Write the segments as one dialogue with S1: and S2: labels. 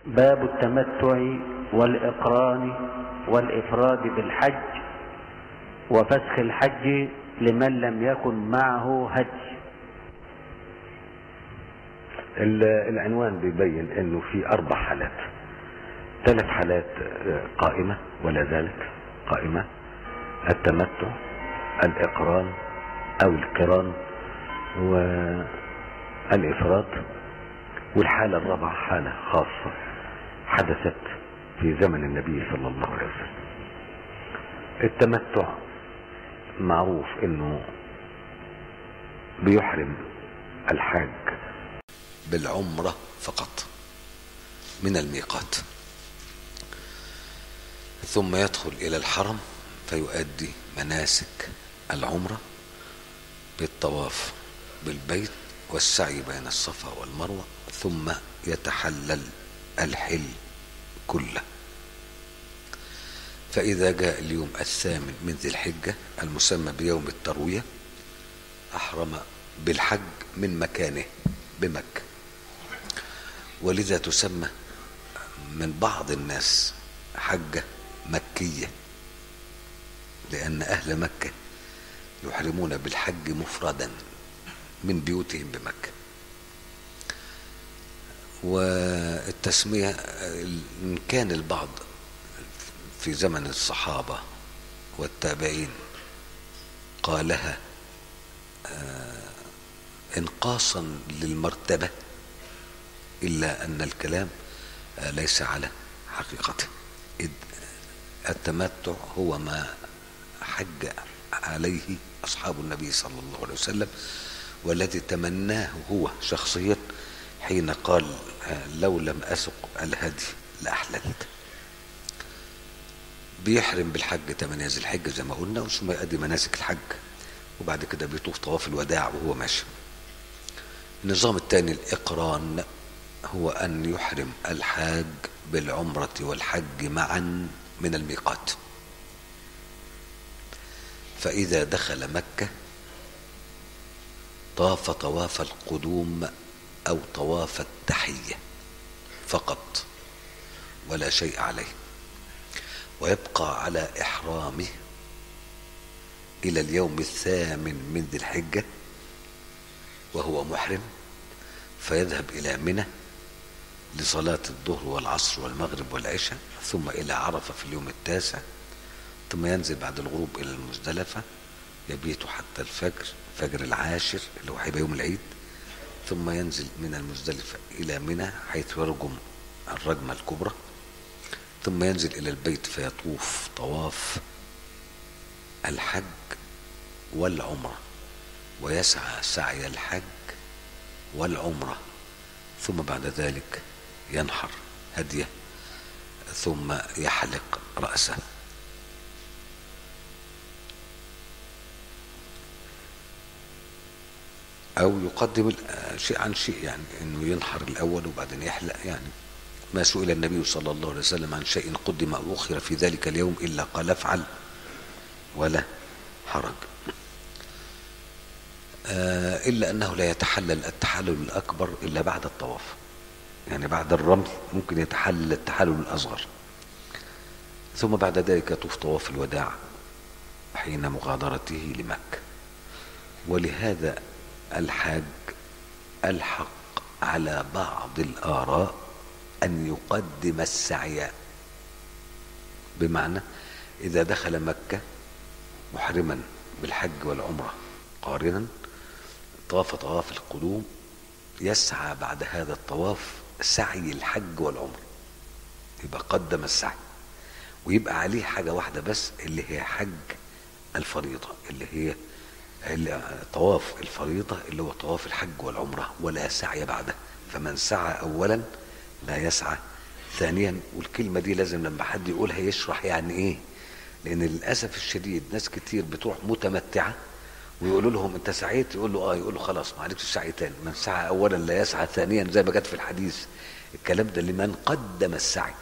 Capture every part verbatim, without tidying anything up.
S1: باب التمتع والإقران والإفراد بالحج وفسخ الحج لمن لم يكن معه هدي.
S2: العنوان بيبين انه في اربع حالات، ثلاث حالات قائمة ولا زالت قائمة: التمتع، الإقران او القران، والإفراد. والحالة الرابعة حالة خاصة حدثت في زمن النبي صلى الله عليه وسلم. التمتع معروف انه بيحرم الحاج
S3: بالعمرة فقط من الميقات، ثم يدخل إلى الحرم فيؤدي مناسك العمرة بالطواف بالبيت والسعي بين الصفا والمروة، ثم يتحلل الحل كله. فإذا جاء اليوم الثامن من ذي الحجة المسمى بيوم التروية أحرم بالحج من مكانه بمكة، ولذا تسمى من بعض الناس حجة مكية، لأن أهل مكة يحرمون بالحج مفردا من بيوتهم بمكة. والتسمية إن كان البعض في زمن الصحابة والتابعين قالها انقاصا للمرتبة، إلا أن الكلام ليس على حقيقته. إذ التمتع هو ما حج عليه أصحاب النبي صلى الله عليه وسلم، والذي تمناه هو شخصيا حين قال لو لم أسق الهدي لأحللت. بيحرم بالحج ثمانية ذي الحجة زي ما قلنا، ثم يؤدي مناسك الحج، وبعد كده بيطوف طواف الوداع وهو ماشي. النظام الثاني الإقران، هو أن يحرم الحاج بالعمرة والحج معا من الميقات. فإذا دخل مكة طاف طواف القدوم أو طواف التحية فقط ولا شيء عليه، ويبقى على إحرامه إلى اليوم الثامن من ذي الحجة وهو محرم، فيذهب إلى منى لصلاة الظهر والعصر والمغرب والعشاء، ثم إلى عرفة في اليوم التاسع، ثم ينزل بعد الغروب إلى المزدلفة يبيت حتى الفجر، فجر العاشر اللي هو هيبقى يوم العيد، ثم ينزل من المزدلفة إلى منى حيث يرجم الرجمة الكبرى، ثم ينزل إلى البيت فيطوف طواف الحج والعمرة ويسعى سعي الحج والعمرة، ثم بعد ذلك ينحر هديه ثم يحلق رأسه. أو يقدم شيء عن شيء، يعني أنه ينحر الأول وبعدين يحلق. يعني ما سئل النبي صلى الله عليه وسلم عن شيء قدم أو أخر في ذلك اليوم إلا قال افعل ولا حرج، آه إلا أنه لا يتحلل التحلل الأكبر إلا بعد الطواف. يعني بعد الرمل ممكن يتحلل التحلل الأصغر، ثم بعد ذلك يطوف طواف الوداع حين مغادرته لمكة. ولهذا الحاج الحق على بعض الآراء أن يقدم السعي، بمعنى إذا دخل مكة محرما بالحج والعمرة قارنا طاف طواف القدوم، يسعى بعد هذا الطواف سعي الحج والعمرة، يبقى قدم السعي، ويبقى عليه حاجة واحدة بس اللي هي حج الفريضة، اللي هي طواف الفريضة اللي هو طواف الحج والعمرة، ولا سعي بعده. فمن سعى أولا لا يسعى ثانيا. والكلمة دي لازم لما حد يقولها يشرح يعني ايه، لأن للأسف الشديد ناس كتير بتروح متمتعة ويقولوا لهم انت سعيت، يقول له اه، يقول له خلاص ما عليكش سعي تاني. من سعى أولا لا يسعى ثانيا، زي ما جت في الحديث. الكلام ده لمن قدم السعي،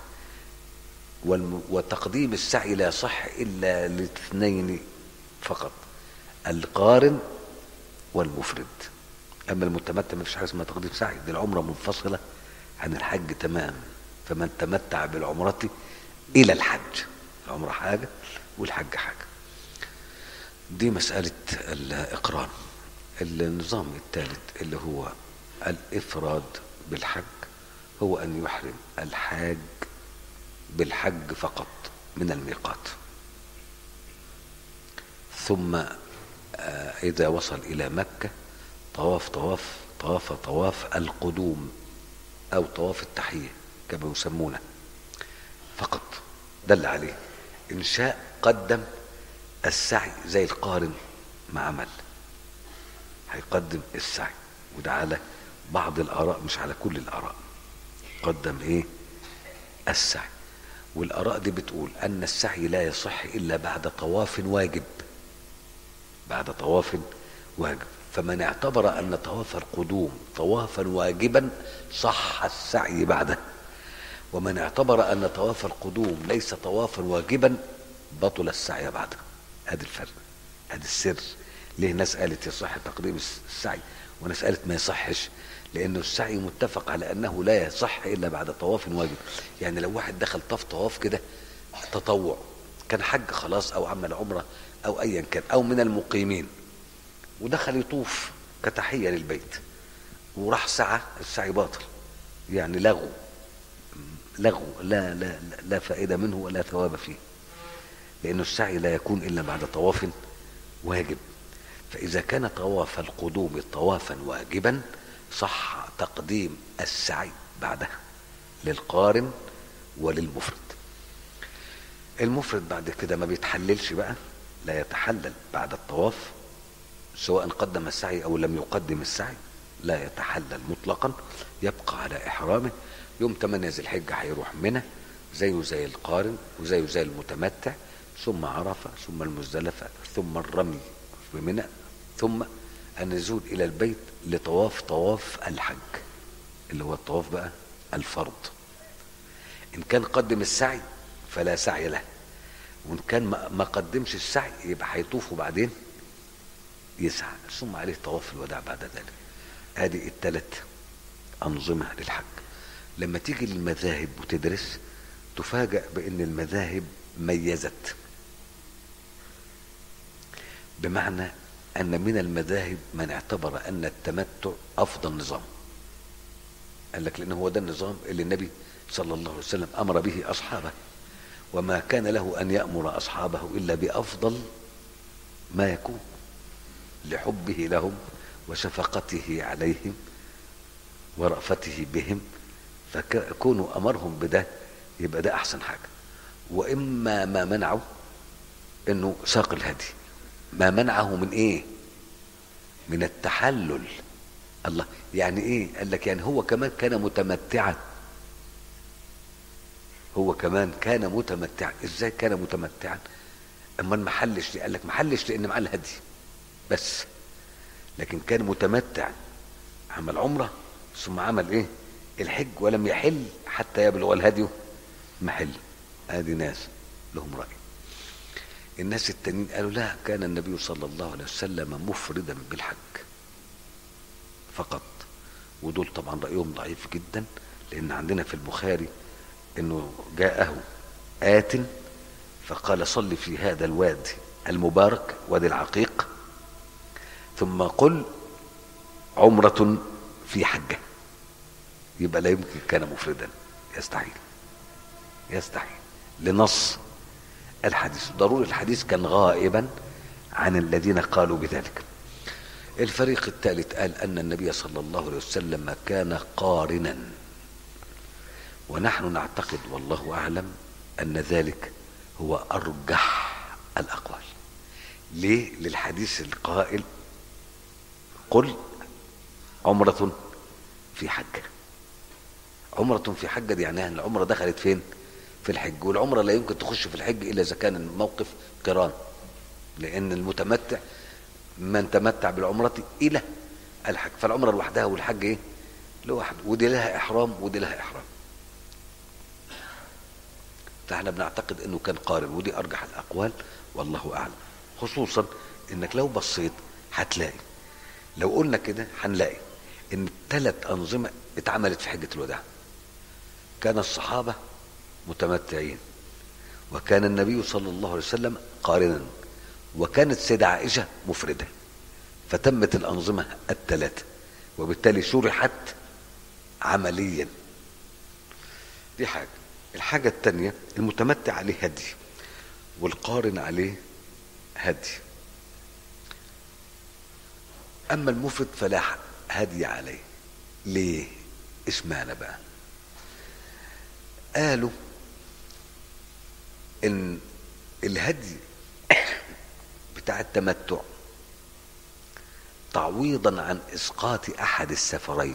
S3: وتقديم السعي لا يصح إلا لاثنين فقط: القارن والمفرد. أما المتمتع ما فيش حاجة اسمها تقديم سعي، دي العمرة منفصلة عن الحج تمام، فمن تمتع بالعمرة إلى الحج، العمرة حاجة والحج حاجة. دي مسألة الإقران. النظام الثالث اللي هو الإفراد بالحج هو أن يحرم الحاج بالحج فقط من الميقات، ثم إذا وصل إلى مكة طواف طواف طواف طواف القدوم أو طواف التحية كما يسمونه فقط، دل عليه. إن شاء قدم السعي زي القارن ما عمل، هيقدم السعي، وده على بعض الآراء مش على كل الآراء. قدم إيه؟ السعي. والآراء دي بتقول أن السعي لا يصح إلا بعد طواف واجب، بعد طواف واجب. فمن اعتبر أن طواف القدوم طوافا واجبا صح السعي بعده، ومن اعتبر أن طواف القدوم ليس طوافا واجبا بطل السعي بعده. هذا الفرق، هذا السر. ليه ناس قالت يصح تقديم السعي وناس قالت ما يصحش؟ لأنه السعي متفق على أنه لا يصح إلا بعد طواف واجب. يعني لو واحد دخل طاف طواف كده تطوع، كان حج خلاص أو عمل عمرة أو أيا كان، أو من المقيمين، ودخل يطوف كتحية للبيت وراح سعى، السعي باطل، يعني لغو لغو لا لا لا فائدة منه ولا ثواب فيه، لأنه السعي لا يكون إلا بعد طواف واجب. فإذا كان طواف القدوم طوافا واجبا صح تقديم السعي بعدها للقارن وللمفرد. المفرد بعد كده ما بيتحللش بقى، لا يتحلل بعد الطواف، سواء قدم السعي أو لم يقدم السعي، لا يتحلل مطلقا، يبقى على إحرامه. يوم ثمانية ذي الحجة هيروح منى زيه زي القارن وزيه زي المتمتع، ثم عرفة، ثم المزدلفة، ثم الرمي في منى، ثم النزول إلى البيت لطواف طواف الحج اللي هو الطواف بقى الفرض. إن كان قدم السعي فلا سعي له، وإن كان ما قدمش السعي يبقى هيطوف وبعدين يسعى، ثم عليه طواف الوداع بعد ذلك. هذه الثلاث أنظمة للحج. لما تيجي للمذاهب وتدرس تفاجأ بأن المذاهب ميزت، بمعنى أن من المذاهب من اعتبر أن التمتع أفضل نظام. قال لك لأنه هو ده النظام اللي النبي صلى الله عليه وسلم أمر به أصحابه، وما كان له أن يأمر أصحابه إلا بأفضل ما يكون لحبه لهم وشفقته عليهم ورأفته بهم، فكونوا أمرهم بده يبقى ده أحسن حاجة. وإما ما منعه إنه ساق الهدي، ما منعه من إيه؟ من التحلل. الله، يعني إيه؟ قال لك يعني هو كمان كان متمتعا، هو كمان كان متمتعا. إزاي كان متمتعا؟ أما ما حلش ليه؟ قال لك ما حلش لأن معاه الهدي بس، لكن كان متمتع، عمل عمرة ثم عمل إيه؟ الحج، ولم يحل حتى يبلغ الهدي محل. هذه ناس لهم رأي. الناس التانيين قالوا لا، كان النبي صلى الله عليه وسلم مفردا بالحج فقط. ودول طبعا رأيهم ضعيف جدا، لأن عندنا في البخاري إنه جاءه آت فقال صل في هذا الوادي المبارك وادي العقيق ثم قل عمرة في حجة. يبقى لا يمكن كان مفردا، يستحيل يستحيل لنص الحديث. ضروري الحديث كان غائبا عن الذين قالوا بذلك. الفريق الثالث قال أن النبي صلى الله عليه وسلم كان قارنا، ونحن نعتقد والله أعلم أن ذلك هو أرجح الأقوال. ليه؟ للحديث القائل قل عمرة في حجة. عمرة في حجة دي يعني العمرة دخلت فين؟ في الحج. والعمرة لا يمكن تخش في الحج إلا إذا كان الموقف قران، لأن المتمتع من تمتع بالعمرة إلى الحج، فالعمرة لوحدها والحج إيه؟ لوحده، ودي لها إحرام ودي لها إحرام. فاحنا بنعتقد انه كان قارن، ودي ارجح الاقوال والله اعلم. خصوصا انك لو بصيت هتلاقي، لو قلنا كده هنلاقي ان ثلاث انظمه اتعملت في حجه الوداع. كان الصحابة متمتعين، وكان النبي صلى الله عليه وسلم قارنا، وكانت سيدة عائشة مفردة، فتمت الأنظمة الثلاثة، وبالتالي شرحت عمليا. دي حاجة. الحاجة الثانية، المتمتع عليه هدي والقارن عليه هدي، أما المفرد فلا هدي عليه. ليه؟ اشمعنى بقى؟ قالوا ان الهدي بتاع التمتع تعويضا عن اسقاط احد السفرين،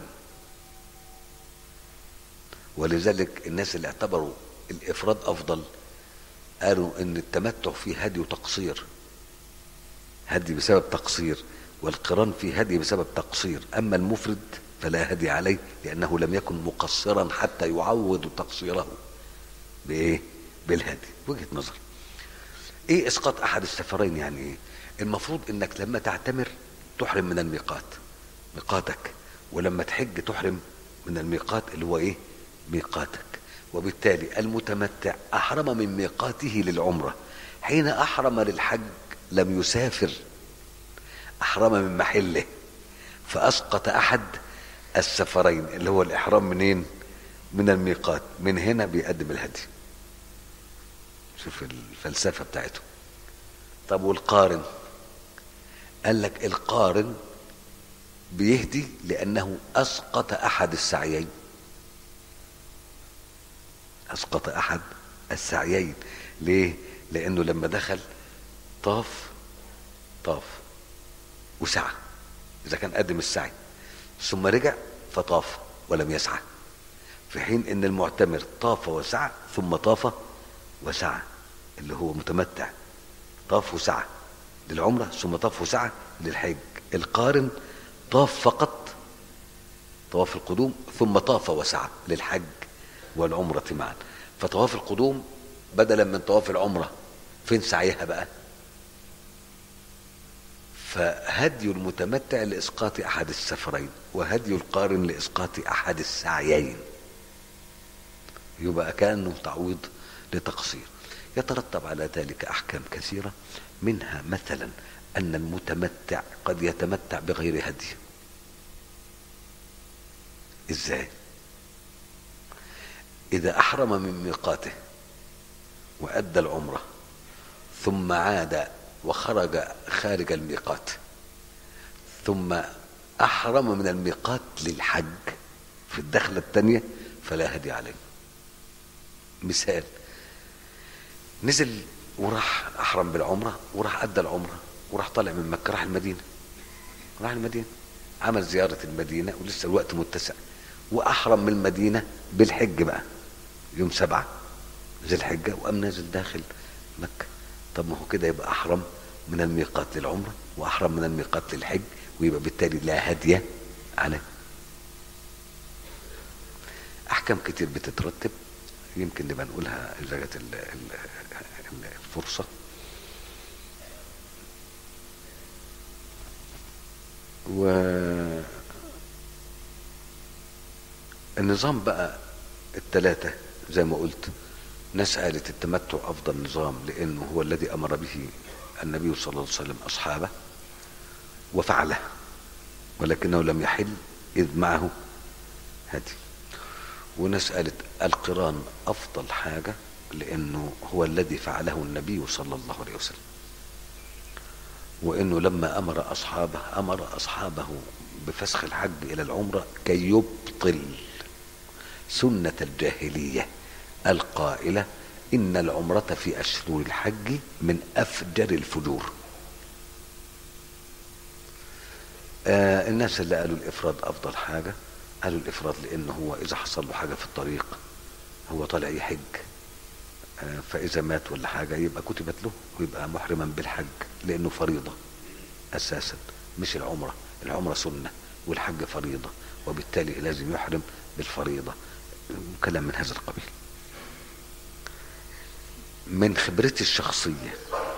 S3: ولذلك الناس اللي اعتبروا الافراد افضل قالوا ان التمتع فيه هدي وتقصير، هدي بسبب تقصير، والقران فيه هدي بسبب تقصير. اما المفرد فلا هدي عليه لانه لم يكن مقصرا حتى يعوض تقصيره بايه؟ بالهدي. وجهة نظر. ايه اسقاط احد السفرين؟ يعني ايه؟ المفروض انك لما تعتمر تحرم من الميقات، ميقاتك، ولما تحج تحرم من الميقات اللي هو ايه؟ ميقاتك. وبالتالي المتمتع احرم من ميقاته للعمرة، حين احرم للحج لم يسافر، احرم من محله، فاسقط احد السفرين اللي هو الاحرام منين؟ من الميقات. من هنا بيقدم الهدي. شوف الفلسفة بتاعته. طب والقارن؟ قال لك القارن بيهدي لأنه أسقط أحد السعيين، أسقط أحد السعيين. ليه؟ لأنه لما دخل طاف طاف وسعى، إذا كان قدم السعي، ثم رجع فطاف ولم يسعى، في حين ان المعتمر طاف وسعى ثم طاف وسعى، اللي هو متمتع طاف وسعى للعمرة ثم طاف وسعى للحج. القارن طاف فقط طواف القدوم ثم طاف وسعى للحج والعمرة معا. فطواف القدوم بدلا من طواف العمرة، فين سعيها بقى؟ فهدي المتمتع لإسقاط أحد السفرين، وهدي القارن لإسقاط أحد السعيين، يبقى كأنه تعويض لتقصير. يترتب على ذلك أحكام كثيرة، منها مثلا أن المتمتع قد يتمتع بغير هدي. إزاي؟ إذا أحرم من ميقاته وأدى العمرة ثم عاد وخرج خارج الميقات ثم أحرم من الميقات للحج في الدخلة الثانية فلا هدي عليه. مثال، نزل وراح أحرم بالعمرة وراح أدى العمرة وراح طالع من مكة راح المدينة، راح المدينة عمل زيارة المدينة ولسه الوقت متسع، وأحرم من المدينة بالحج بقى يوم سبعة ذي الحجة، وقام نازل داخل مكة. طب ما هو كده يبقى أحرم من الميقات للعمرة وأحرم من الميقات للحج، ويبقى بالتالي لا هدي عليه. أحكام كتير بتترتب، يمكن نبقى نقولها إذا جت الفرصة. والنظام بقى الثلاثة زي ما قلت، ناس قالت التمتع أفضل نظام لأنه هو الذي أمر به النبي صلى الله عليه وسلم أصحابه وفعله، ولكنه لم يحل إذ معه هدي. وناس قالت القران أفضل حاجة لأنه هو الذي فعله النبي صلى الله عليه وسلم، وإنه لما أمر أصحابه أمر أصحابه بفسخ الحج إلى العمرة كي يبطل سنة الجاهلية القائلة إن العمرة في أشهر الحج من أفجر الفجور. آه الناس اللي قالوا الإفراد أفضل حاجة قالوا الإفراد لأنه هو إذا حصل له حاجة في الطريق هو طالع يحج، آه فإذا مات ولا حاجة يبقى كتبت له ويبقى محرما بالحج، لأنه فريضة أساسا مش العمرة. العمرة سنة والحج فريضة، وبالتالي لازم يحرم بالفريضة. كلام من هذا القبيل. من خبرتي الشخصية،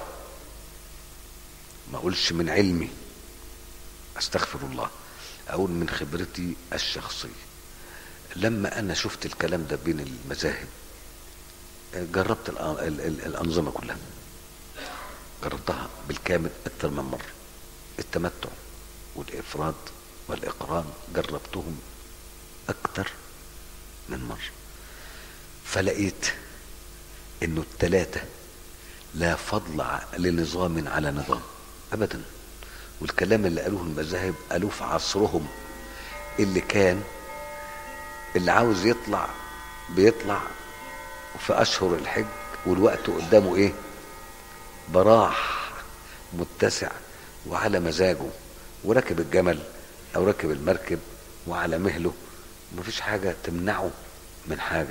S3: ما أقولش من علمي، أستغفر الله، أقول من خبرتي الشخصية، لما انا شفت الكلام ده بين المذاهب جربت الانظمة كلها، جربتها بالكامل اكثر من مرة. التمتع والافراد والاقران جربتهم اكثر من مرة، فلقيت انه الثلاثة لا فضل لنظام على نظام ابدا. والكلام اللي قالوه المذاهب قالوه في عصرهم اللي كان اللي عاوز يطلع بيطلع في اشهر الحج والوقت قدامه ايه؟ براح متسع وعلى مزاجه، وركب الجمل او ركب المركب وعلى مهله، مفيش حاجة تمنعه من حاجة.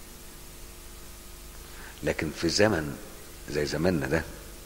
S3: لكن في زمن زي زماننا ده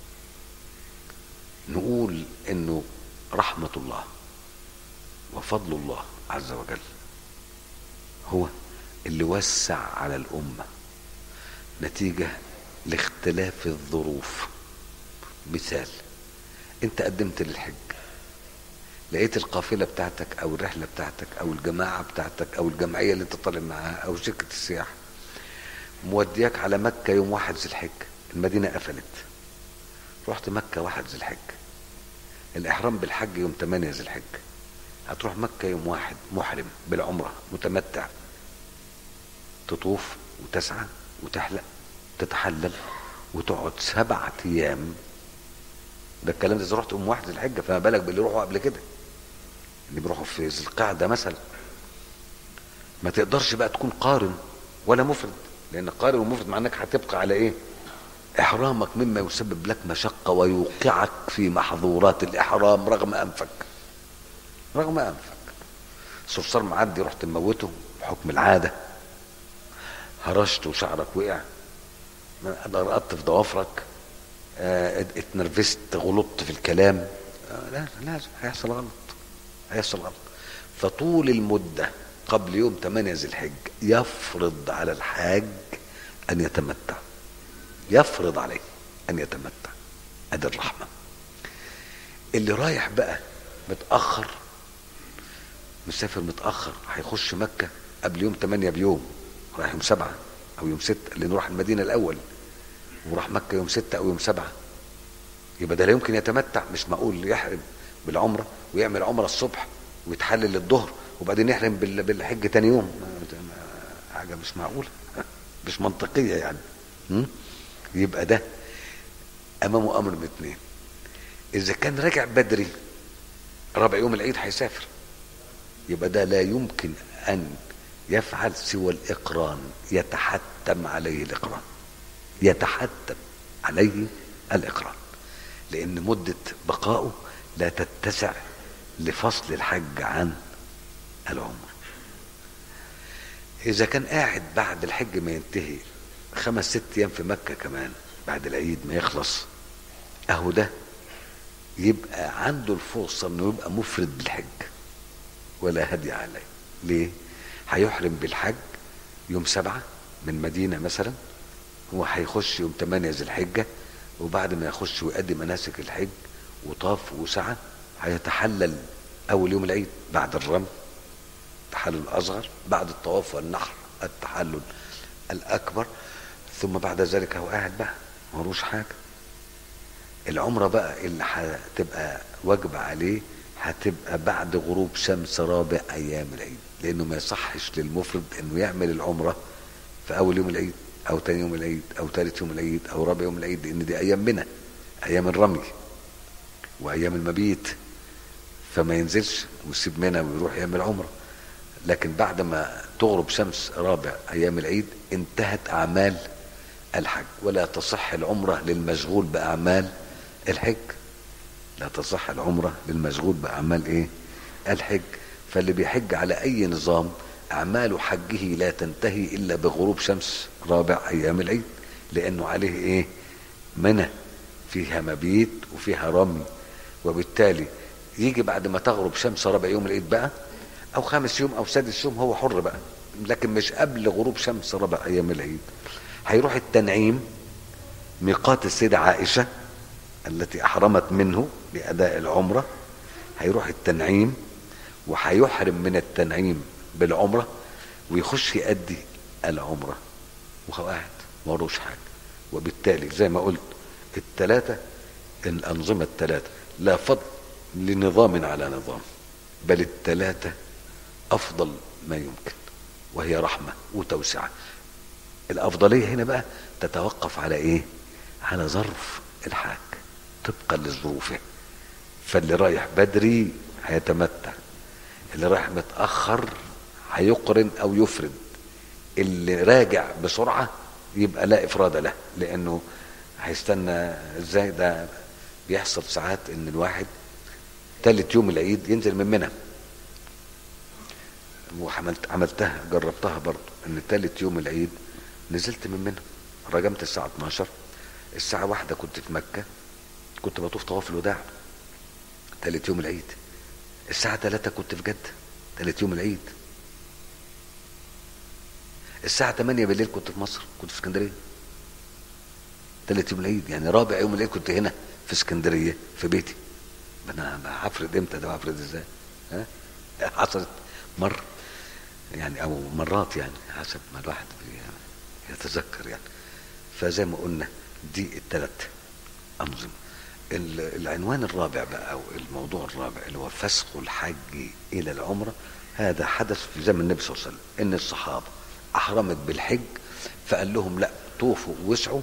S3: نقول انه رحمة الله وفضل الله عز وجل هو اللي وسع على الأمة نتيجة لاختلاف الظروف. مثال، انت قدمت للحج، لقيت القافلة بتاعتك او الرحلة بتاعتك او الجماعة بتاعتك او الجمعية اللي انت طالب معاها او شركة السياحة مودياك على مكة يوم واحد ذي الحج، المدينة قفلت، رحت مكة واحد ذي الحج، الإحرام بالحج يوم تمانية ذي الحج، هتروح مكة يوم واحد محرم بالعمرة متمتع، تطوف وتسعى وتحلق تتحلل وتقعد سبعة أيام. ده الكلام ده إذا رحت يوم واحد ذي الحج، فما بالك باللي يروحوا قبل كده، اللي بيروحوا في ذي القعدة مثلا. ما تقدرش بقى تكون قارن ولا مفرد، لأن قارن ومفرد معناك هتبقى على إيه؟ إحرامك مما يسبب لك مشقة ويوقعك في محظورات الإحرام رغم أنفك رغم أنفك. صرصار معدي رحت تموته بحكم العادة، هرشت وشعرك وقع، رقدت في ضوافرك، اه اتنرفزت غلطت في الكلام، اه لا لازم هيحصل غلط هيحصل غلط. فطول المدة قبل يوم تمانية ذي الحج يفرض على الحاج أن يتمتع، يفرض عليه أن يتمتع. أدي الرحمة. اللي رايح بقى متأخر، مسافر متأخر، هيخش مكة قبل يوم تمانية بيوم، رايح يوم سبعة أو يوم ستة، لأنه راح المدينة الأول وراح مكة يوم ستة أو يوم سبعة، يبقى ده لا يمكن يتمتع. مش معقول يحرم بالعمرة ويعمل عمرة الصبح ويتحلل الظهر وبعدين يحرم بالحج تاني يوم، حاجة مش معقولة مش منطقية يعني. م? يبقى ده امامه امر من اتنين، اذا كان راجع بدري رابع يوم العيد هيسافر، يبقى ده لا يمكن ان يفعل سوى الاقران، يتحتم عليه الاقران يتحتم عليه الاقران لان مدة بقائه لا تتسع لفصل الحج عن العمر. اذا كان قاعد بعد الحج ما ينتهي خمس ست ايام في مكة كمان بعد العيد ما يخلص، اهو ده يبقى عنده الفرصة انه يبقى مفرد بالحج ولا هدي عليه. ليه؟ هيحرم بالحج يوم سبعة من مدينة مثلا، هو هيخش يوم تمانية ذي الحجة، وبعد ما يخش ويؤدي مناسك الحج وطاف وسعى هيتحلل اول يوم العيد بعد الرمي التحلل الاصغر، بعد الطواف والنحر التحلل الاكبر، ثم بعد ذلك هو قاعد بقى ملوش حاجه. العمره بقى اللي هتبقى واجبه عليه هتبقى بعد غروب شمس رابع ايام العيد، لانه ما يصحش للمفرد انه يعمل العمره في اول يوم العيد او تاني يوم العيد او ثالث يوم العيد او رابع يوم العيد، لان دي ايام منى، ايام الرمي وايام المبيت، فما ينزلش ويسيب منى ويروح يعمل عمره. لكن بعد ما تغرب شمس رابع ايام العيد انتهت اعمال الحج، ولا تصح العمره للمشغول باعمال الحج، لا تصح العمره للمشغول باعمال ايه؟ الحج. فاللي بيحج على اي نظام اعمال حجه لا تنتهي الا بغروب شمس رابع ايام العيد، لانه عليه ايه؟ منى فيها مبيت وفيها رمي، وبالتالي يجي بعد ما تغرب شمس رابع يوم العيد بقى او خامس يوم او سادس يوم هو حر بقى، لكن مش قبل غروب شمس رابع ايام العيد. هيروح التنعيم ميقات السيدة عائشة التي احرمت منه لاداء العمرة، هيروح التنعيم وهيحرم من التنعيم بالعمرة، ويخش يؤدي العمرة وهو قاعد ما وروش حاجة. وبالتالي زي ما قلت الثلاثة، الأنظمة الثلاثة لا فضل لنظام على نظام، بل الثلاثة أفضل ما يمكن، وهي رحمة وتوسعة. الأفضلية هنا بقى تتوقف على إيه؟ على ظرف الحاج طبقا لظروفه. فاللي رايح بدري هيتمتع، اللي رايح متأخر هيقرن أو يفرد، اللي راجع بسرعة يبقى لا إفراد له، لأنه هيستنى ازاي. ده بيحصل ساعات ان الواحد ثالث يوم العيد ينزل من منى، وعملت عملتها جربتها برضه، ان ثالث يوم العيد نزلت من منى، رجمت الساعة اتناشر، الساعة واحدة كنت في مكة، كنت بطوف طواف الوداع ثالث يوم العيد، الساعة ثلاثة كنت في جدة ثالث يوم العيد، الساعة ثمانية بالليل كنت في مصر، كنت في اسكندرية ثالث يوم العيد، يعني رابع يوم العيد كنت هنا في اسكندرية في بيتي. انا هفرد امتى ده وهفرد ازاي؟ ها حصلت مر يعني او مرات يعني حسب ما الواحد يتذكر يعني. فزي ما قلنا دي الثلاث انظمه. العنوان الرابع بقى او الموضوع الرابع اللي هو فسخ الحج الى العمره، هذا حدث في زمن النبي صلى الله عليه وسلم، ان الصحابه احرمت بالحج فقال لهم لا طوفوا وسعوا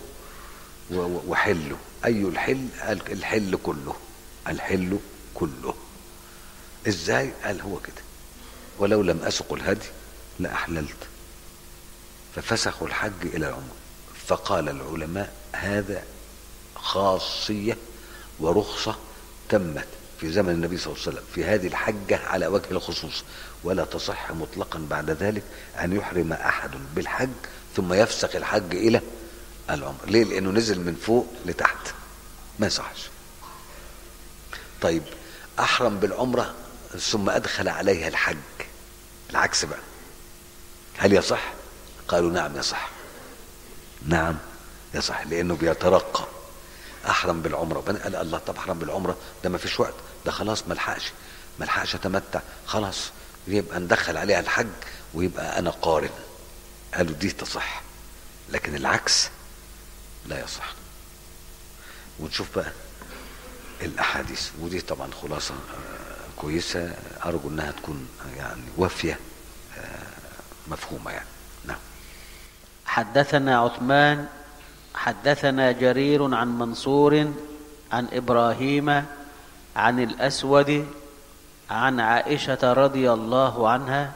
S3: وحلوا. اي الحل؟ الحل كله، الحل كله. ازاي؟ قال هو كده، ولو لم اسق الهدي لاحللت. ففسخوا الحج الى العمره. فقال العلماء هذا خاصيه ورخصه تمت في زمن النبي صلى الله عليه وسلم في هذه الحجه على وجه الخصوص، ولا تصح مطلقا بعد ذلك ان يحرم احد بالحج ثم يفسخ الحج الى العمر. ليه؟ لانه نزل من فوق لتحت، ما يصحش. طيب احرم بالعمره ثم ادخل عليها الحج، العكس بقى، هل يصح؟ قالوا نعم يصح، نعم يصح، لانه بيترقى. احرم بالعمره، قال الله طب احرم بالعمره ده ما فيش وقت، ده خلاص ما لحقش ما لحقش اتمتع، خلاص يبقى ندخل عليها الحج ويبقى انا قارن. قالوا دي تصح، لكن العكس لا يصح. ونشوف بقى الاحاديث، ودي طبعا خلاصه كويسه، ارجو انها تكون يعني وافيه مفهومه يعني. نعم.
S1: حدثنا عثمان حدثنا جرير عن منصور عن ابراهيم عن الاسود عن عائشه رضي الله عنها: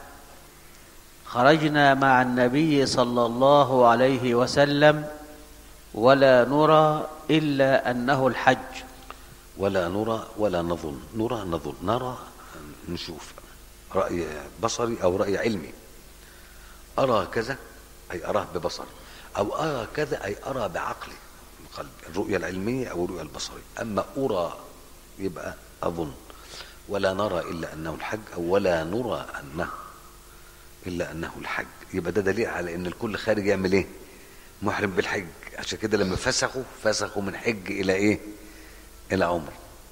S1: خرجنا مع النبي صلى الله عليه وسلم ولا نرى الا انه الحج.
S3: ولا نرى ولا نظن، نرى نظن، نرى نشوف، رأي بصري أو رأي علمي. أرى كذا أي أراه ببصري، أو أرى كذا أي أرى بعقلي قلبي، الرؤية العلمية أو الرؤية البصرية. أما أرى يبقى أظن. ولا نرى إلا أنه الحج، أو ولا نرى أنه إلا أنه الحج، يبقى ده دليل على أن الكل خارج يعمل إيه؟ محرم بالحج. عشان كده لما فسخوا فسخوا من حج إلى إيه؟ إلى عمر.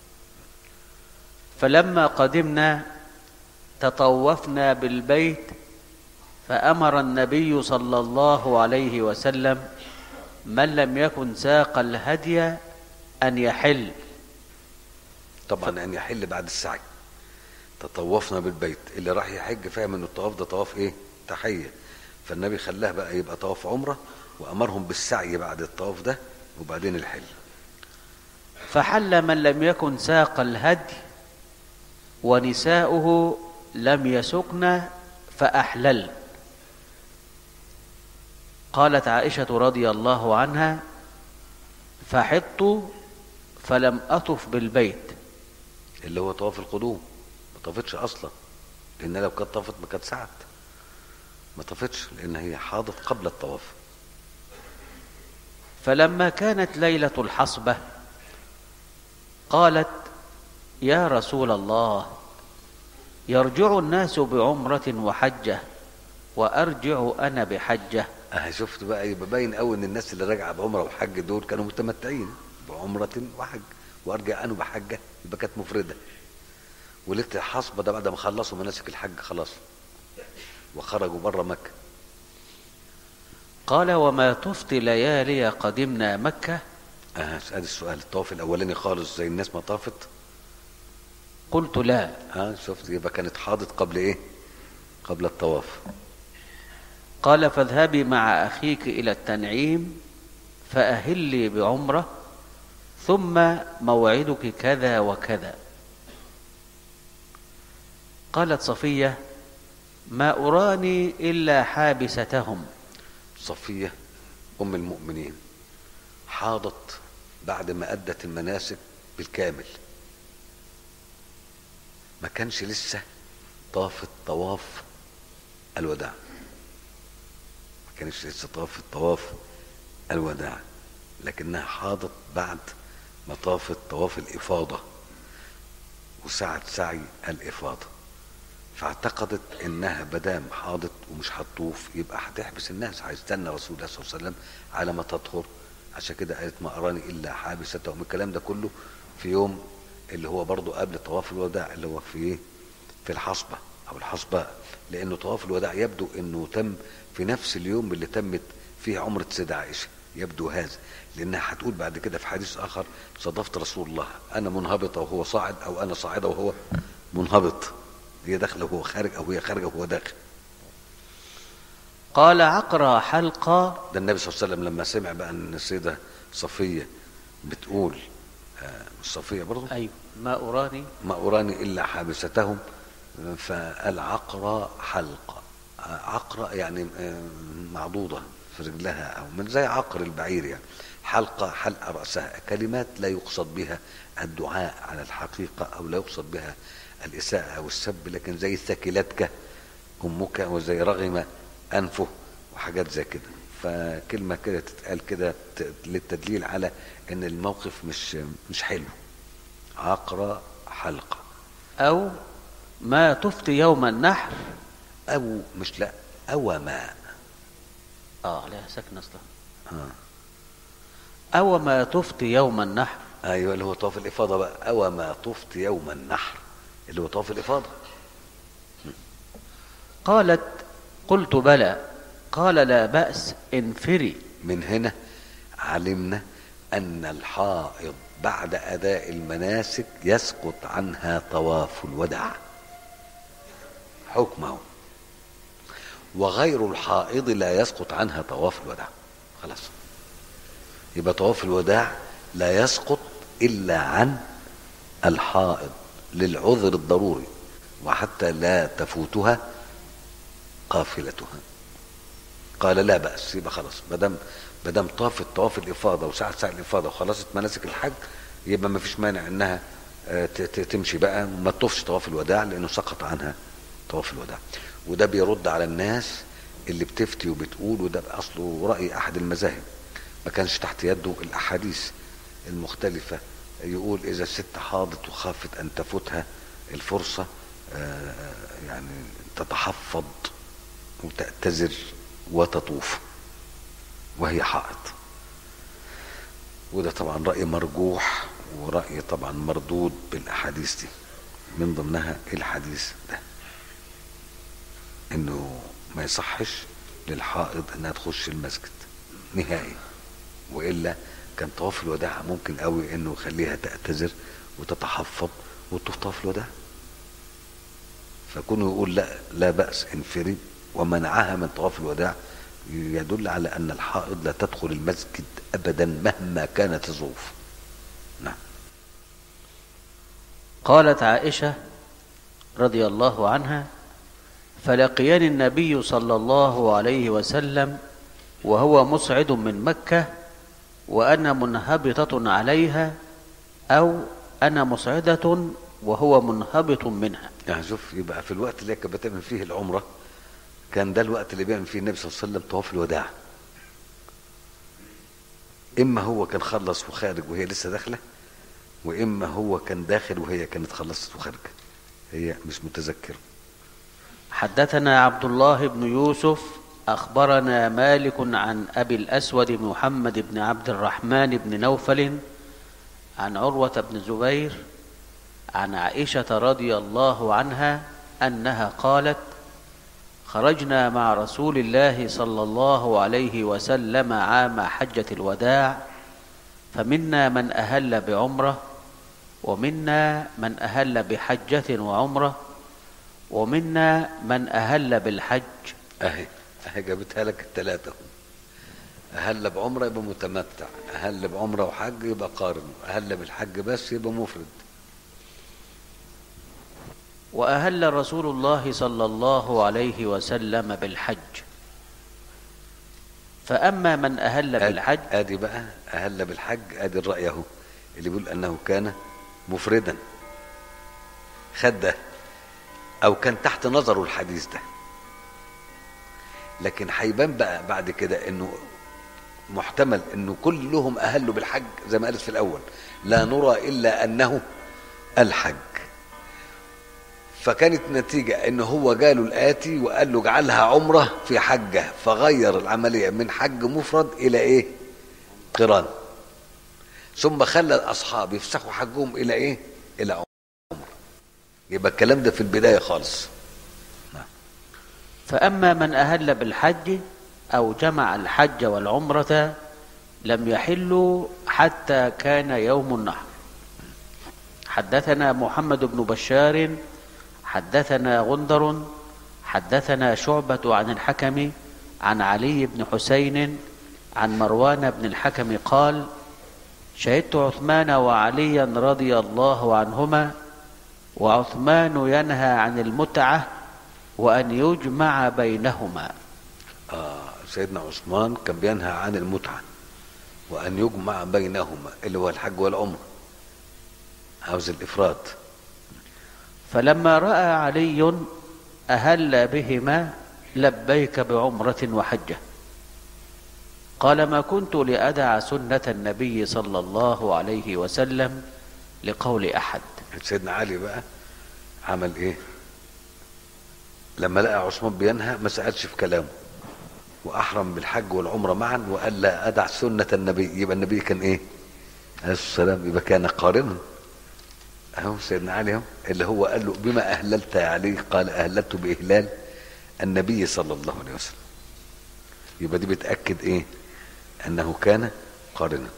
S1: فلما قدمنا تطوفنا بالبيت، فأمر النبي صلى الله عليه وسلم من لم يكن ساق الهدي أن يحل.
S3: طبعا ف... أن يحل بعد السعي. تطوفنا بالبيت، اللي راح يحج فاهم أن الطواف ده طواف إيه؟ تحية. فالنبي خلاه بقى يبقى طواف عمرة، وأمرهم بالسعي بعد الطواف ده وبعدين الحل.
S1: فحل من لم يكن ساق الهدي ونساؤه لم يسقن فأحلل. قالت عائشة رضي الله عنها: فحطت فلم أطف بالبيت،
S3: اللي هو طواف القدوم. ما طافتش أصلا، لأن لو كانت طافت ما كانت سعت. ما طافتش لأن هي حاضت قبل الطواف.
S1: فلما كانت ليلة الحصبة قالت: يا رسول الله، يرجع الناس بعمرة وحجة وأرجع أنا بحجة.
S3: اه شفت بقى، يبقى باين قوي ان الناس اللي راجعه بعمره وحج دول كانوا متمتعين بعمره وحج، وارجع انا بحجه، يبقى كانت مفرده. وليله الحصبه ده بعد ما خلصوا مناسك الحج خلاص وخرجوا بره مكة.
S1: قال وما طفت ليالي قدمنا مكة؟
S3: اه ادي السؤال. الطواف الاولاني خالص زي الناس ما طافت؟
S1: قلت لا.
S3: ها شفت، يبقى كانت حاضت قبل ايه؟ قبل الطواف.
S1: قال فاذهبي مع أخيك إلى التنعيم فأهلي بعمرة ثم موعدك كذا وكذا. قالت صفية ما أراني إلا حابستهم.
S3: صفية أم المؤمنين حاضت بعد ما أدت المناسك بالكامل، ما كانش لسه طافت طواف الوداع، ما كانش لسه طافت طواف الوداع، لكنها حاضت بعد ما طافت طواف الإفاضة وسعت سعي الإفاضة، فاعتقدت انها بدام حاضت ومش هتطوف يبقى هتحبس الناس، هيستنى رسول الله صلى الله عليه وسلم على ما تطهر. عشان كده قالت ما اراني الا حابستهم. الكلام ده كله في يوم اللي هو برضو قبل طواف الوداع، اللي هو في ايه؟ في الحصبة او الحصبة، لانه طواف الوداع يبدو انه تم في نفس اليوم اللي تمت فيه عمرة سيدة عائشة، يبدو هذا، لانها هتقول بعد كده في حديث اخر صادفت رسول الله انا منهبطة وهو صاعد، او انا صاعدة وهو منهبط، هي داخله وهو خارج او هي خارجه وهو داخل.
S1: قال عقرى حلقة.
S3: ده النبي صلى الله عليه وسلم لما سمع بقى ان السيده صفيه بتقول آه مش صفيه برضه؟
S1: ايوه ما اراني
S3: ما اراني الا حابستهم، فقال عقرى حلقه. آه عقرى يعني آه معضوضه في رجلها او من زي عقر البعير يعني. حلقه حلق راسها، كلمات لا يقصد بها الدعاء على الحقيقه او لا يقصد بها الإساءة أو السب، لكن زي ثكلتك أمك وزي رغم أنفه وحاجات زي كده. فكلمة كده تتقال كده للتدليل على إن الموقف مش مش حلو. عقرى حلقة
S1: أو ما طفت يوم النحر.
S3: أو مش لا أو ما
S1: آه عليها سكن أصلا.
S3: آه.
S1: أو ما طفت يوم النحر.
S3: أيوة اللي هو طواف الإفاضة بقى. أو ما طفت يوم النحر اللي هو طواف الإفاضة.
S1: قالت قلت بلى. قال لا بأس انفري.
S3: من هنا علمنا أن الحائض بعد أداء المناسك يسقط عنها طواف الوداع حكمه، وغير الحائض لا يسقط عنها طواف الوداع. خلاص يبقى طواف الوداع لا يسقط إلا عن الحائض للعذر الضروري، وحتى لا تفوتها قافلتها. قال لا بأس، يبقى خلاص مادام مادام طافت طواف الإفاضة وسعت سعي الإفاضة وخلصت مناسك الحج، يبقى ما فيش مانع انها تمشي بقى ما تطوفش طواف الوداع، لانه سقط عنها طواف الوداع. وده بيرد على الناس اللي بتفتي وبتقول، وده اصله رأي احد المذاهب ما كانش تحت يده الاحاديث المختلفة، يقول اذا الست حاضت وخافت ان تفوتها الفرصة يعني تتحفظ وتأتذر وتطوف وهي حائض. وده طبعا رأي مرجوح ورأي طبعا مردود بالاحاديث دي، من ضمنها الحديث ده انه ما يصحش للحائض انها تخش المسجد نهائي، والا كان طواف الوداع ممكن قوي انه يخليها تأتذر وتتحفظ وتطوف طواف الوداع. فكونه يقول لا لا بأس انفرد ومنعها من طواف الوداع يدل على ان الحائض لا تدخل المسجد ابدا مهما كانت الظروف. نعم.
S1: قالت عائشة رضي الله عنها: فلقيني النبي صلى الله عليه وسلم وهو مصعد من مكة وأنا منهبطة عليها، أو أنا مصعدة وهو منهبط منها.
S3: يعني شوف، يبقى في الوقت اللي كانت بتعمل فيه العمرة كان ده الوقت اللي بيعمل فيه النبي صلى الله عليه وسلم طواف الوداع. إما هو كان خلص وخارج وهي لسه داخلة، وإما هو كان داخل وهي كانت خلصت وخارجة، هي مش متذكرة.
S1: حدثنا عبد الله بن يوسف أخبرنا مالك عن أبي الأسود محمد بن عبد الرحمن بن نوفل عن عروة بن زبير عن عائشة رضي الله عنها أنها قالت: خرجنا مع رسول الله صلى الله عليه وسلم عام حجة الوداع، فمنا من أهل بعمرة، ومنا من أهل بحجة وعمرة، ومنا من أهل بالحج.
S3: اهي اهي جابتها لك الثلاثة. أهل بعمرة يبقى متمتع، أهل بعمرة وحج يبقى قارن، أهل بالحج بس يبقى مفرد.
S1: وأهل رسول الله صلى الله عليه وسلم بالحج. فأما من أهل بالحج،
S3: آدي بقى أهل بالحج، آدي الرأي اهو اللي بيقول أنه كان مفردا، خد ده أو كان تحت نظره الحديث ده. لكن هيبان بقى بعد كده انه محتمل انه كلهم اهلوا بالحج زي ما قالت في الاول، لا نرى الا انه الحج. فكانت نتيجة انه هو جاله الاتي وقال له اجعلها عمرة في حجة، فغير العملية من حج مفرد الى ايه؟ قران. ثم خلى الاصحاب يفسخوا حجهم الى ايه؟ الى عمرة. يبقى الكلام ده في البداية خالص.
S1: فأما من أهل بالحج أو جمع الحج والعمرة لم يحلوا حتى كان يوم النحر. حدثنا محمد بن بشار حدثنا غندر حدثنا شعبة عن الحكم عن علي بن حسين عن مروان بن الحكم قال: شهدت عثمان وعليا رضي الله عنهما، وعثمان ينهى عن المتعة وأن يجمع بينهما.
S3: آه سيدنا عثمان كان بينهى عن المتعة وأن يجمع بينهما، اللي هو الحج والعمرة، عاوز الإفراد.
S1: فلما رأى علي أهل بهما لبيك بعمرة وحجة، قال: ما كنت لأدع سنة النبي صلى الله عليه وسلم لقول أحد.
S3: سيدنا علي بقى عمل إيه؟ لما لقى عثمان بينهى ما سألش في كلامه، وأحرم بالحج والعمرة معا، وقال لا أدع سنة النبي. يبقى النبي كان إيه؟ عليه السلام، يبقى كان قارنا. أهو سيدنا علي اهو اللي هو قال له: بما أهللت يا علي؟ قال: أهللت بإهلال النبي صلى الله عليه وسلم. يبقى دي بتأكد إيه؟ أنه كان قارنا.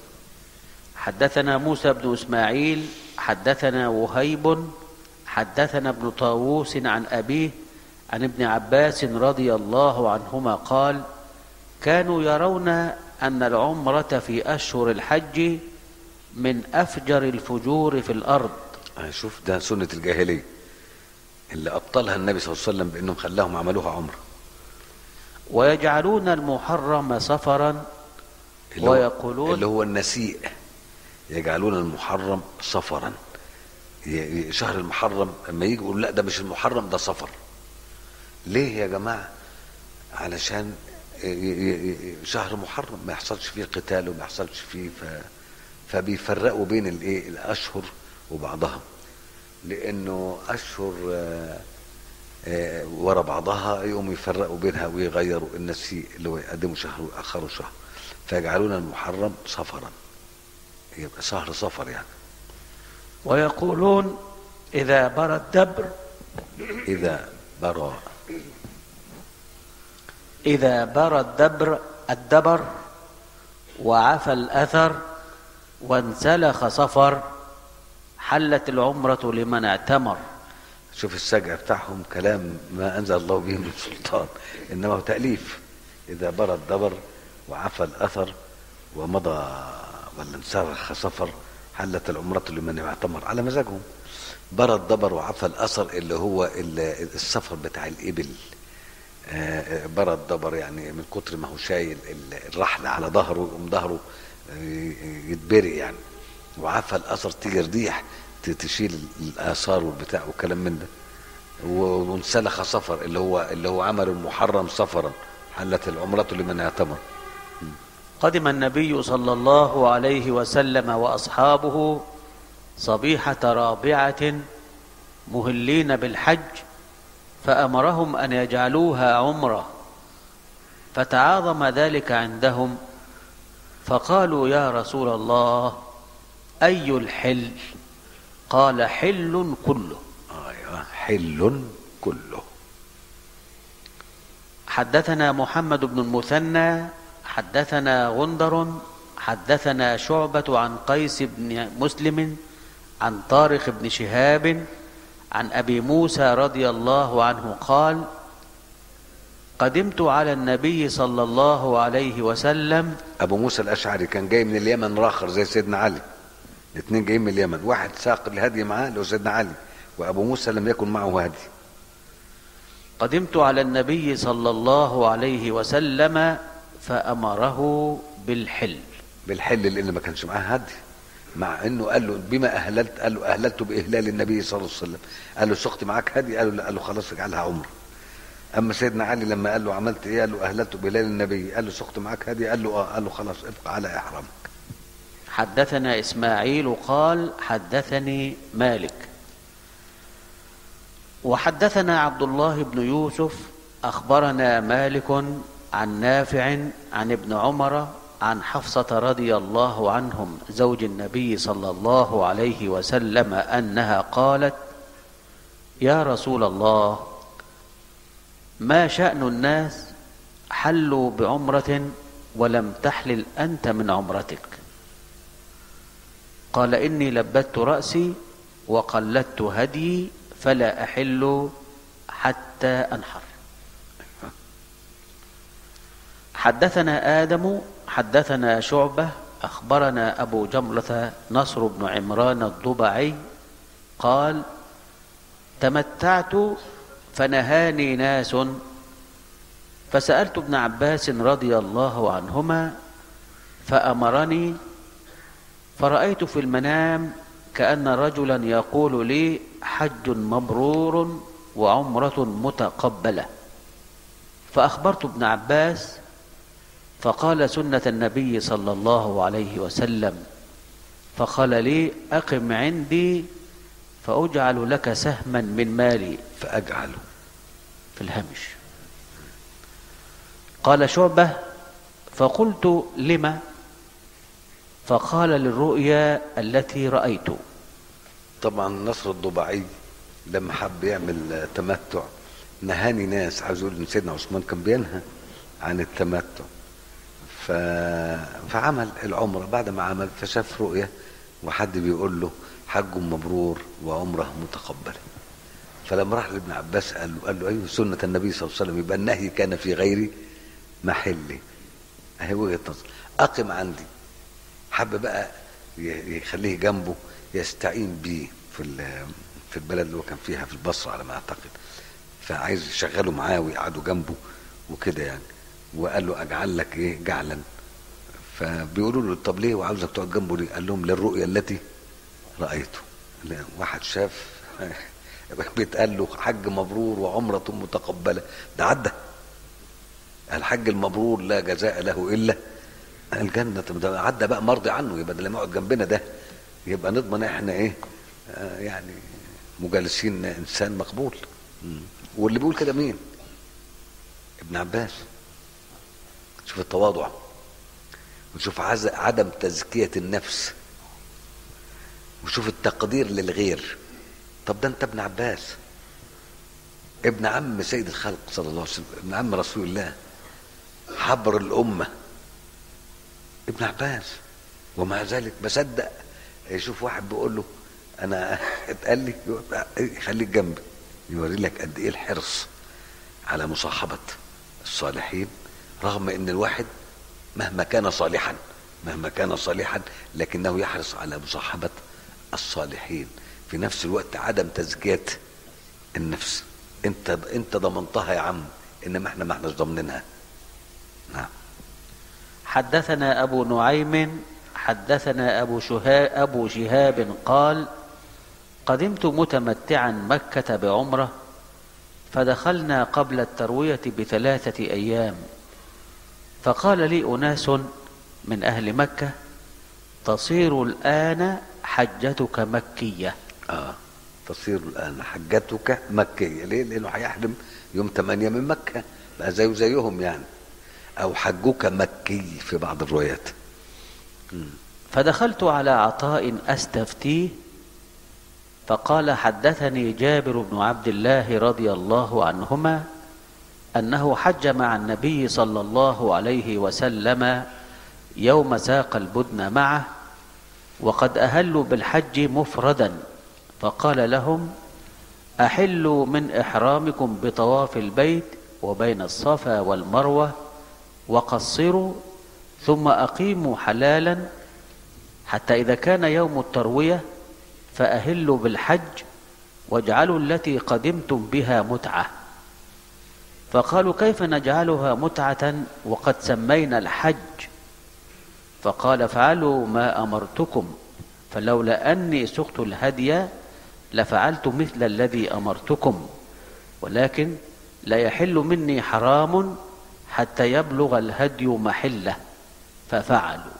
S1: حدثنا موسى بن إسماعيل حدثنا وهيب حدثنا ابن طاووس عن أبيه عن ابن عباس رضي الله عنهما قال: كانوا يرون أن العمرة في أشهر الحج من أفجر الفجور في الأرض.
S3: شوف ده سنة الجاهلية اللي أبطلها النبي صلى الله عليه وسلم بأنهم خلاهم عملوها عمرة.
S1: ويجعلون المحرم سفرا
S3: اللي
S1: ويقولون
S3: هو اللي هو النسيء، يجعلون المحرم سفرا. شهر المحرم لما يجي يقول لا ده مش المحرم ده سفر. ليه يا جماعة؟ علشان شهر محرم ما يحصلش فيه قتال وما يحصلش فيه ف... فبيفرقوا بين الايه الاشهر وبعضها، لانه اشهر ورا بعضها يقوموا يفرقوا بينها ويغيروا النسيء اللي هو يقدموا شهر ويأخروا شهر، فيجعلون المحرم سفرا، يبقى شهر سفر يعني.
S1: ويقولون إذا برى الدبر
S3: إذا برى
S1: إذا برى الدبر الدبر وعفى الأثر وانسلخ صفر حلت العمرة لمن اعتمر.
S3: شوف السجع بتاعهم كلام ما أنزل الله به من سلطان، إنما هو تأليف. إذا برى الدبر وعفى الأثر ومضى ولا انسلخ صفر حلت العمرة لمن اعتمر، على مزاجهم. برى الدبر وعفى الأثر اللي هو السفر بتاع الإبل. برى الدبر يعني من كتر ما هو شايل الرحل على ظهره يقوم ظهره يتبري يعني. وعفى الأثر تيجي ريح تشيل الآثار والبتاع والكلام من ده. وانسلخ صفر اللي هو اللي هو عمل المحرم سفرا حلت العمرة لمن اعتمر.
S1: قدم النبي صلى الله عليه وسلم وأصحابه صبيحة رابعة مهلين بالحج، فأمرهم أن يجعلوها عمرة، فتعاظم ذلك عندهم، فقالوا: يا رسول الله أي الحل؟ قال: حل كله.
S3: أيوة حل كله.
S1: حدثنا محمد بن المثنى حدثنا غندر حدثنا شعبة عن قيس بن مسلم عن طارق بن شهاب عن أبي موسى رضي الله عنه قال: قدمت على النبي صلى الله عليه وسلم.
S3: ابو موسى الاشعري كان جاي من اليمن راخر زي سيدنا علي، الاثنين جايين من اليمن، واحد ساق الهدي معاه لو سيدنا علي، وابو موسى لم يكن معه هدي.
S1: قدمت على النبي صلى الله عليه وسلم فأمره بالحل.
S3: بالحل لان ما كانش معاه هدي، مع انه قال له بما اهللت، قال له اهللت باهلال النبي صلى الله عليه وسلم. قال له سقت معاك هدي؟ قال له لا. قال له خلاص اجعلها عمره. اما سيدنا علي لما قال له عملت ايه؟ قال له اهللت بهلال النبي. قال له سقت معاك هدي؟ قال له اه. قال له خلاص ابقى على احرامك.
S1: حدثنا اسماعيل قال: حدثني مالك. وحدثنا عبد الله بن يوسف اخبرنا مالك عن نافع عن ابن عمر عن حفصة رضي الله عنهم زوج النبي صلى الله عليه وسلم أنها قالت: يا رسول الله، ما شأن الناس حلوا بعمرة ولم تحلل أنت من عمرتك؟ قال: إني لبت رأسي وقلدت هدي فلا أحل حتى أنحر. حدثنا آدم حدثنا شعبة أخبرنا أبو جمرة نصر بن عمران الضبعي قال: تمتعت فنهاني ناس فسألت ابن عباس رضي الله عنهما فأمرني، فرأيت في المنام كأن رجلا يقول لي: حج مبرور وعمرة متقبلة. فأخبرت ابن عباس فقال: سنة النبي صلى الله عليه وسلم. فقال لي: أقم عندي فأجعل لك سهما من مالي.
S3: فأجعله
S1: في الهمش. قال شعبة: فقلت: لما؟ فقال: للرؤيا التي رأيت.
S3: طبعا نصر الضبعي لما حب يعمل تمتع نهاني ناس، عايز يقول ان سيدنا عثمان كان بينهى عن التمتع، ف... فعمل العمره. بعد ما عمل فشاف رؤيه وحد بيقول له: حج مبرور وعمره متقبله. فلما راح لابن عباس قال له قال له ايوه سنه النبي صلى الله عليه وسلم، يبقى النهي كان في غير محله. اهي وجهه نظر. اقم عندي. حب بقى يخليه جنبه يستعين بيه في في البلد اللي هو كان فيها في البصره على ما اعتقد، فعايز يشغله معاه ويقعدوا جنبه وكده يعني. وقال له: اجعل لك ايه جعلا. فبيقولوا له: طب ليه وعاوزك تقعد جنبه ليه؟ قال لهم: للرؤيا التي رايته. واحد شاف بيتقال له حج مبرور وعمره متقبله، ده عدى. الحج المبرور لا جزاء له الا الجنه، ده عدى بقى مرضي عنه. يبقى ده لما يقعد جنبنا ده يبقى نضمن احنا ايه آه يعني مجالسين انسان مقبول. واللي بيقول كده مين؟ ابن عباس. شوف التواضع وشوف عدم تزكية النفس وشوف التقدير للغير. طب ده انت ابن عباس، ابن عم سيد الخلق صلى الله عليه وسلم، ابن عم رسول الله، حبر الأمة، ابن عباس. ومع ذلك بصدق يشوف واحد بيقول له انا اتقال لي خليك جنبي، يوري لك قد ايه الحرص على مصاحبة الصالحين، رغم ان الواحد مهما كان صالحا مهما كان صالحا لكنه يحرص على مصاحبة الصالحين. في نفس الوقت عدم تزكية النفس. انت انت ضمنتها يا عم، انما احنا ما احناش ضامنينها. نعم.
S1: حدثنا ابو نعيم حدثنا ابو شهاب ابو شهاب قال: قدمت متمتعا مكة بعمرة، فدخلنا قبل التروية بثلاثة أيام، فقال لي أناس من أهل مكة: تصير الآن حجتك مكية.
S3: آه تصير الآن حجتك مكية. ليه؟ لأنه هيحرم يوم ثمانية من مكة، بقى زيه زيهم يعني، أو حجك مكي في بعض الروايات.
S1: فدخلت على عطاء أستفتيه، فقال: حدثني جابر بن عبد الله رضي الله عنهما أنه حج مع النبي صلى الله عليه وسلم يوم ساق البدن معه، وقد أهلوا بالحج مفردا، فقال لهم: أحلوا من إحرامكم بطواف البيت وبين الصفا والمروة وقصروا، ثم أقيموا حلالا حتى إذا كان يوم التروية فأهلوا بالحج واجعلوا التي قدمتم بها متعة. فقالوا: كيف نجعلها متعة وقد سمينا الحج؟ فقال: افعلوا ما أمرتكم، فلولا أني سقت الهدي لفعلت مثل الذي أمرتكم، ولكن لا يحل مني حرام حتى يبلغ الهدي محله، ففعلوا.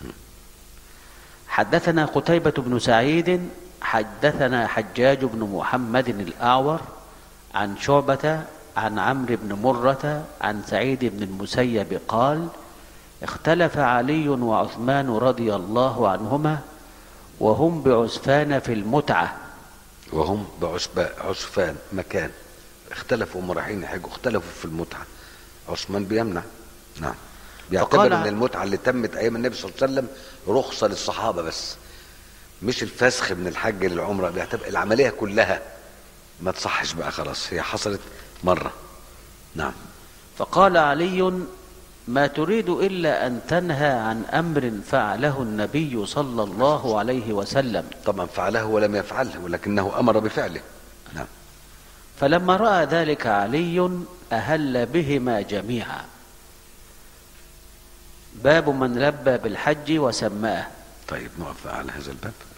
S1: حدثنا قتيبة بن سعيد حدثنا حجاج بن محمد الأعور عن شعبة عن عمرو بن مرة عن سعيد بن المسيب قال: اختلف علي وعثمان رضي الله عنهما وهم بعسفان في المتعة.
S3: وهم بعسفان مكان، اختلفوا هم رايحين يحجوا، اختلفوا في المتعة. عثمان بيمنع، نعم، بيعتبر ان المتعة اللي تمت ايام النبي صلى الله عليه وسلم رخصة للصحابة بس، مش الفسخ من الحج للعمرة، بيعتبر العملية كلها ما تصحش بقى، خلاص هي حصلت مرة. نعم.
S1: فقال علي: ما تريد إلا أن تنهى عن أمر فعله النبي صلى الله عليه وسلم.
S3: طبعا فعله ولم يفعله، ولكنه أمر بفعله. نعم.
S1: فلما رأى ذلك علي أهل بهما جميعا. باب من لبى بالحج وسماه.
S3: طيب نقف على هذا الباب.